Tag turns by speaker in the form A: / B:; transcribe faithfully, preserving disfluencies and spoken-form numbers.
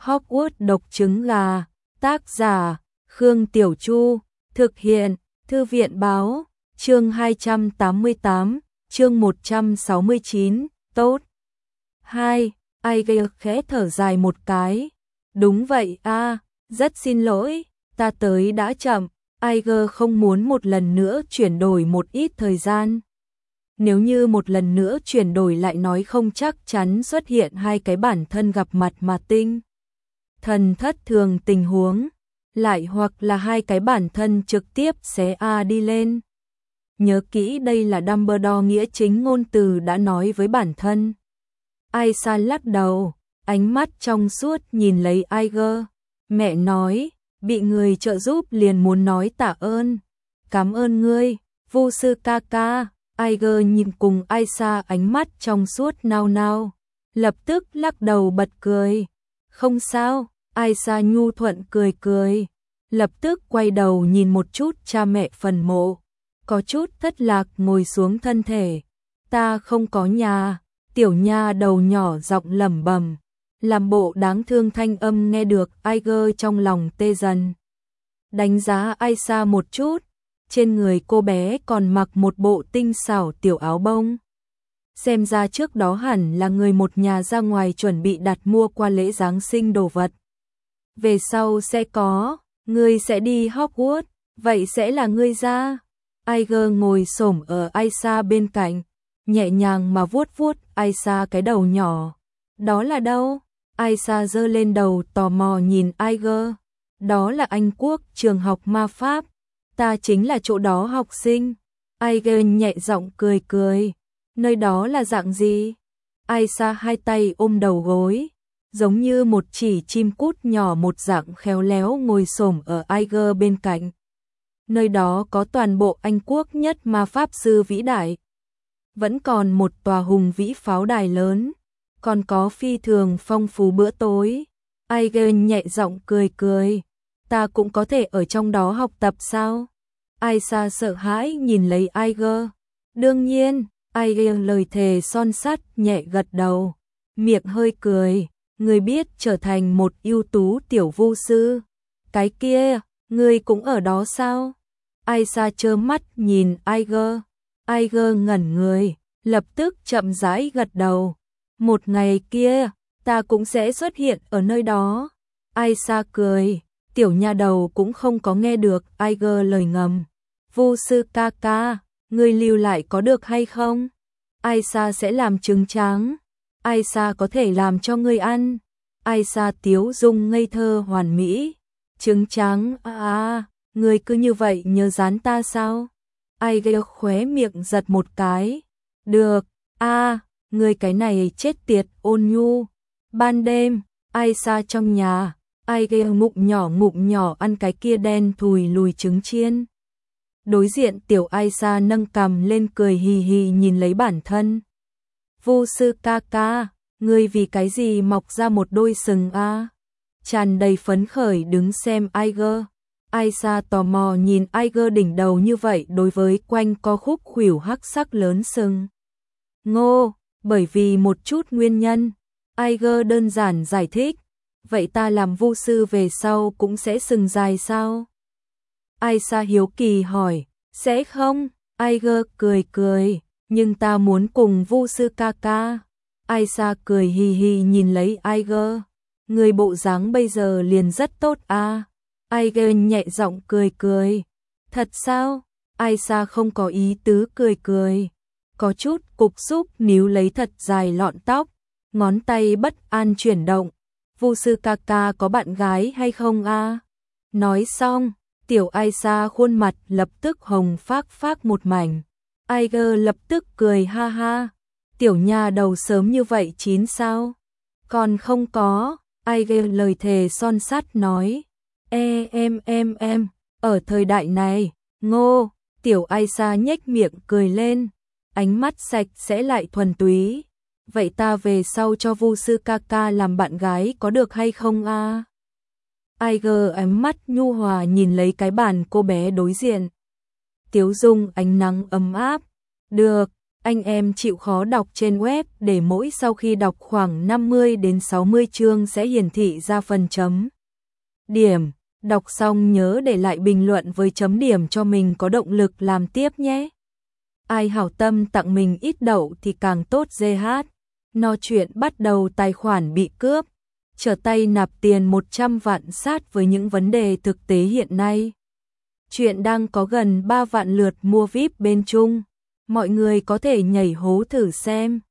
A: Hogwarts độc trứng gà, tác giả, Khương Tiểu Chu, thực hiện, Thư viện báo, chương hai trăm tám mươi tám, chương một trăm sáu mươi chín, tốt. hai. Aige khẽ thở dài một cái. Đúng vậy a, rất xin lỗi, ta tới đã chậm. Aige không muốn một lần nữa chuyển đổi một ít thời gian. Nếu như một lần nữa chuyển đổi lại nói không chắc chắn xuất hiện hai cái bản thân gặp mặt mà tinh thần thất thường tình huống, lại hoặc là hai cái bản thân trực tiếp xé A đi lên. Nhớ kỹ đây là Dumbledore nghĩa chính ngôn từ đã nói với bản thân. Aisa lắc đầu, ánh mắt trong suốt nhìn lấy Aige. Mẹ nói, bị người trợ giúp liền muốn nói tạ ơn. Cảm ơn ngươi, Vu sư ca ca. Aige nhìn cùng Aisa ánh mắt trong suốt nao nao, lập tức lắc đầu bật cười. Không sao, Aisa nhu thuận cười cười, lập tức quay đầu nhìn một chút cha mẹ phần mộ, có chút thất lạc ngồi xuống thân thể. Ta không có nhà, tiểu nha đầu nhỏ giọng lẩm bẩm, làm bộ đáng thương thanh âm nghe được Aige trong lòng tê dần. Đánh giá Aisa một chút. Trên người cô bé còn mặc một bộ tinh xảo tiểu áo bông. Xem ra trước đó hẳn là người một nhà ra ngoài chuẩn bị đặt mua qua lễ Giáng sinh đồ vật. Về sau sẽ có, ngươi sẽ đi Hogwarts, vậy sẽ là ngươi ra. Aige ngồi xổm ở Aisa bên cạnh, nhẹ nhàng mà vuốt vuốt Aisa cái đầu nhỏ. Đó là đâu? Aisa giơ lên đầu tò mò nhìn Aige. Đó là Anh Quốc trường học ma pháp. Ta chính là chỗ đó học sinh. Aige nhẹ giọng cười cười. Nơi đó là dạng gì? Aisa hai tay ôm đầu gối, giống như một chỉ chim cút nhỏ một dạng khéo léo ngồi xổm ở Aige bên cạnh. Nơi đó có toàn bộ Anh Quốc nhất ma pháp sư vĩ đại. Vẫn còn một tòa hùng vĩ pháo đài lớn, còn có phi thường phong phú bữa tối. Aige nhẹ giọng cười cười. Ta cũng có thể ở trong đó học tập sao? Aisa sợ hãi nhìn lấy Aige. Đương nhiên, Aige lời thề son sắt nhẹ gật đầu, miệng hơi cười. Ngươi biết trở thành một ưu tú tiểu vu sư. Cái kia, ngươi cũng ở đó sao? Aisa trơ mắt nhìn Aige. Aige ngẩn người, lập tức chậm rãi gật đầu. Một ngày kia, ta cũng sẽ xuất hiện ở nơi đó. Aisa cười. Tiểu nha đầu cũng không có nghe được Aige lời ngầm. Vu sư ca ca, ngươi lưu lại có được hay không? Aisa sẽ làm trứng tráng. Aisa có thể làm cho ngươi ăn. Aisa tiếu dung ngây thơ hoàn mỹ. Trứng tráng à, à ngươi cứ như vậy nhớ dán ta sao? Aige khóe miệng giật một cái. Được, a à, ngươi cái này chết tiệt ôn nhu. Ban đêm, Aisa trong nhà. Aige ngụm nhỏ ngụm nhỏ ăn cái kia đen thùi lùi trứng chiên. Đối diện tiểu Aisa nâng cằm lên cười hì hì nhìn lấy bản thân. Vu sư ca ca, ngươi vì cái gì mọc ra một đôi sừng a? À? Tràn đầy phấn khởi đứng xem Aige. Aisa tò mò nhìn Aige đỉnh đầu như vậy đối với quanh co khúc khuỷu hắc sắc lớn sừng. Ngô, bởi vì một chút nguyên nhân. Aige đơn giản giải thích. Vậy ta làm vu sư về sau cũng sẽ sừng dài sao? Aisa hiếu kỳ hỏi. Sẽ không? Aige cười cười. Nhưng ta muốn cùng vu sư ca ca. Aisa cười hì hì nhìn lấy Aige. Người bộ dáng bây giờ liền rất tốt à? Aige nhẹ giọng cười cười. Thật sao? Aisa không có ý tứ cười cười. Có chút cục xúc níu lấy thật dài lọn tóc. Ngón tay bất an chuyển động. Vu sư ca ca có bạn gái hay không a? À? Nói xong, tiểu Aisa khuôn mặt lập tức hồng phác phác một mảnh. Aige lập tức cười ha ha. Tiểu nha đầu sớm như vậy chín sao? Còn không có. Aige lời thề son sắt nói. E em em em, ở thời đại này, ngô, tiểu Aisa nhếch miệng cười lên. Ánh mắt sạch sẽ lại thuần túy. Vậy ta về sau cho vu sư ca ca làm bạn gái có được hay không a? À? Aige ánh mắt nhu hòa nhìn lấy cái bàn cô bé đối diện. Tiếu dung ánh nắng ấm áp. Được, Anh em chịu khó đọc trên web để mỗi sau khi đọc khoảng năm mươi đến sáu mươi chương sẽ hiển thị ra phần chấm điểm. Đọc xong nhớ để lại bình luận với chấm điểm cho mình có động lực làm tiếp nhé. Ai hảo tâm tặng mình ít đậu thì càng tốt giê hát. No chuyện bắt đầu tài khoản bị cướp, trở tay nạp tiền một trăm vạn sát với những vấn đề thực tế hiện nay. Chuyện đang có gần ba vạn lượt mua víp bên Trung. Mọi người có thể nhảy hố thử xem.